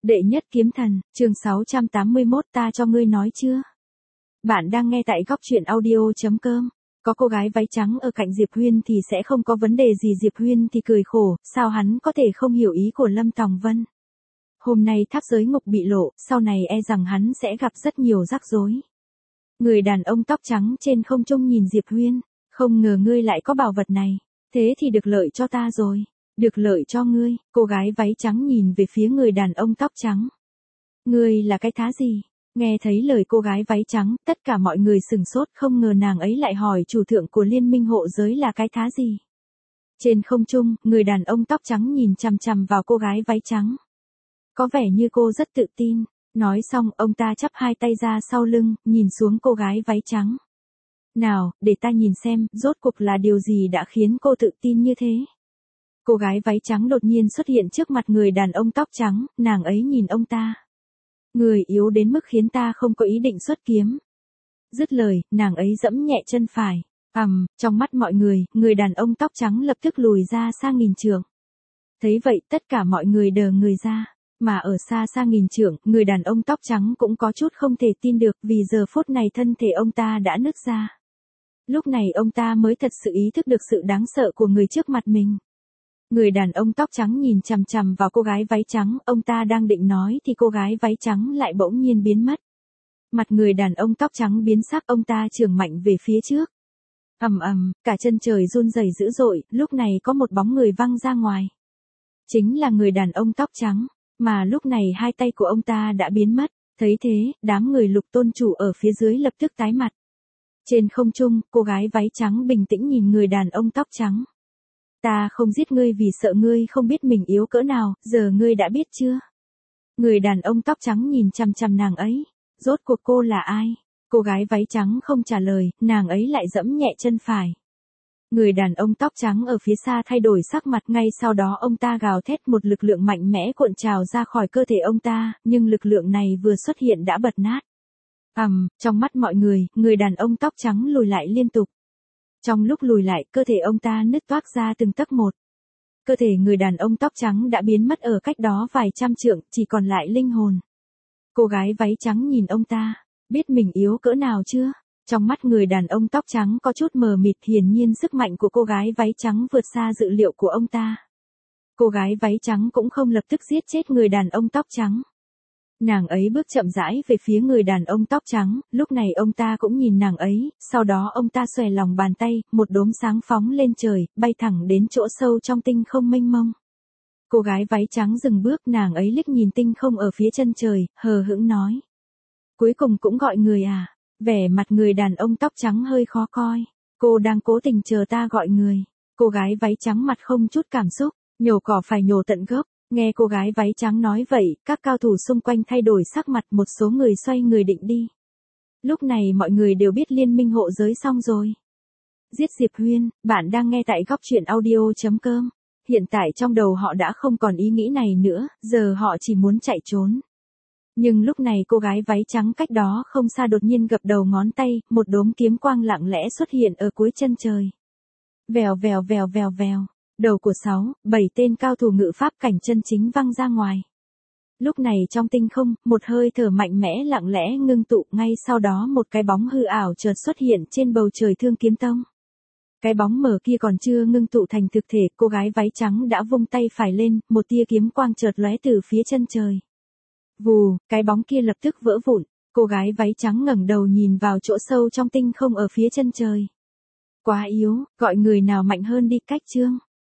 Đệ nhất kiếm thần, chương 681 ta cho ngươi nói chưa? Bạn đang nghe tại góc truyện audio.com. Có cô gái váy trắng ở cạnh Diệp Huyên thì sẽ không có vấn đề gì. Diệp Huyên thì cười khổ, sao hắn có thể không hiểu ý của Lâm Tòng Vân. Hôm nay tháp giới ngục bị lộ, sau này e rằng hắn sẽ gặp rất nhiều rắc rối. Người đàn ông tóc trắng trên không trung nhìn Diệp Huyên, không ngờ ngươi lại có bảo vật này, thế thì được lợi cho ta rồi. Được lợi cho ngươi, cô gái váy trắng nhìn về phía người đàn ông tóc trắng. Ngươi là cái thá gì? Nghe thấy lời cô gái váy trắng, tất cả mọi người sửng sốt, không ngờ nàng ấy lại hỏi chủ thượng của liên minh hộ giới là cái thá gì. Trên không trung, người đàn ông tóc trắng nhìn chằm chằm vào cô gái váy trắng. Có vẻ như cô rất tự tin. Nói xong, ông ta chắp hai tay ra sau lưng, nhìn xuống cô gái váy trắng. Nào, để ta nhìn xem, rốt cuộc là điều gì đã khiến cô tự tin như thế. Cô gái váy trắng đột nhiên xuất hiện trước mặt người đàn ông tóc trắng, nàng ấy nhìn ông ta. Người yếu đến mức khiến ta không có ý định xuất kiếm. Dứt lời, nàng ấy giẫm nhẹ chân phải. Trong mắt mọi người đàn ông tóc trắng lập tức lùi ra xa nghìn trượng. Thấy vậy, tất cả mọi người đờ người ra. Mà ở xa xa nghìn trượng, người đàn ông tóc trắng cũng có chút không thể tin được vì giờ phút này thân thể ông ta đã nứt ra. Lúc này ông ta mới thật sự ý thức được sự đáng sợ của người trước mặt mình. Người đàn ông tóc trắng nhìn chằm chằm vào cô gái váy trắng, ông ta đang định nói thì cô gái váy trắng lại bỗng nhiên biến mất. Mặt người đàn ông tóc trắng biến sắc, ông ta chưởng mạnh về phía trước. Cả chân trời run rẩy dữ dội, lúc này có một bóng người văng ra ngoài. Chính là người đàn ông tóc trắng, mà lúc này hai tay của ông ta đã biến mất. Thấy thế, đám người Lục tôn chủ ở phía dưới lập tức tái mặt. Trên không trung, cô gái váy trắng bình tĩnh nhìn người đàn ông tóc trắng. Ta không giết ngươi vì sợ ngươi không biết mình yếu cỡ nào, giờ ngươi đã biết chưa? Người đàn ông tóc trắng nhìn chằm chằm nàng ấy. Rốt cuộc cô là ai? Cô gái váy trắng không trả lời, nàng ấy lại giẫm nhẹ chân phải. Người đàn ông tóc trắng ở phía xa thay đổi sắc mặt, ngay sau đó ông ta gào thét, một lực lượng mạnh mẽ cuộn trào ra khỏi cơ thể ông ta, nhưng lực lượng này vừa xuất hiện đã bật nát. Trong mắt mọi người đàn ông tóc trắng lùi lại liên tục. Trong lúc lùi lại, cơ thể ông ta nứt toác ra từng tấc một. Cơ thể người đàn ông tóc trắng đã biến mất ở cách đó vài trăm trượng, chỉ còn lại linh hồn. Cô gái váy trắng nhìn ông ta, biết mình yếu cỡ nào chưa? Trong mắt người đàn ông tóc trắng có chút mờ mịt, hiển nhiên sức mạnh của cô gái váy trắng vượt xa dự liệu của ông ta. Cô gái váy trắng cũng không lập tức giết chết người đàn ông tóc trắng. Nàng ấy bước chậm rãi về phía người đàn ông tóc trắng, lúc này ông ta cũng nhìn nàng ấy, sau đó ông ta xòe lòng bàn tay, một đốm sáng phóng lên trời, bay thẳng đến chỗ sâu trong tinh không mênh mông. Cô gái váy trắng dừng bước, nàng ấy liếc nhìn tinh không ở phía chân trời, hờ hững nói. Cuối cùng cũng gọi người à? Vẻ mặt người đàn ông tóc trắng hơi khó coi. Cô đang cố tình chờ ta gọi người. Cô gái váy trắng mặt không chút cảm xúc, nhổ cỏ phải nhổ tận gốc. Nghe cô gái váy trắng nói vậy, các cao thủ xung quanh thay đổi sắc mặt, một số người xoay người định đi. Lúc này mọi người đều biết liên minh hộ giới xong rồi. Giết Diệp Huyên, bạn đang nghe tại góc truyện audio.com. Hiện tại trong đầu họ đã không còn ý nghĩ này nữa, giờ họ chỉ muốn chạy trốn. Nhưng lúc này cô gái váy trắng cách đó không xa đột nhiên gập đầu ngón tay, một đốm kiếm quang lặng lẽ xuất hiện ở cuối chân trời. Vèo vèo vèo vèo vèo. Đầu của 6-7 tên cao thủ ngự pháp cảnh chân chính văng ra ngoài. Lúc này trong tinh không, một hơi thở mạnh mẽ lặng lẽ ngưng tụ, ngay sau đó một cái bóng hư ảo chợt xuất hiện trên bầu trời Thương Kiếm Tông. Cái bóng mờ kia còn chưa ngưng tụ thành thực thể, cô gái váy trắng đã vung tay phải lên, một tia kiếm quang chợt lóe từ phía chân trời. Vù, cái bóng kia lập tức vỡ vụn, cô gái váy trắng ngẩng đầu nhìn vào chỗ sâu trong tinh không ở phía chân trời. Quá yếu, gọi người nào mạnh hơn đi. Cách chương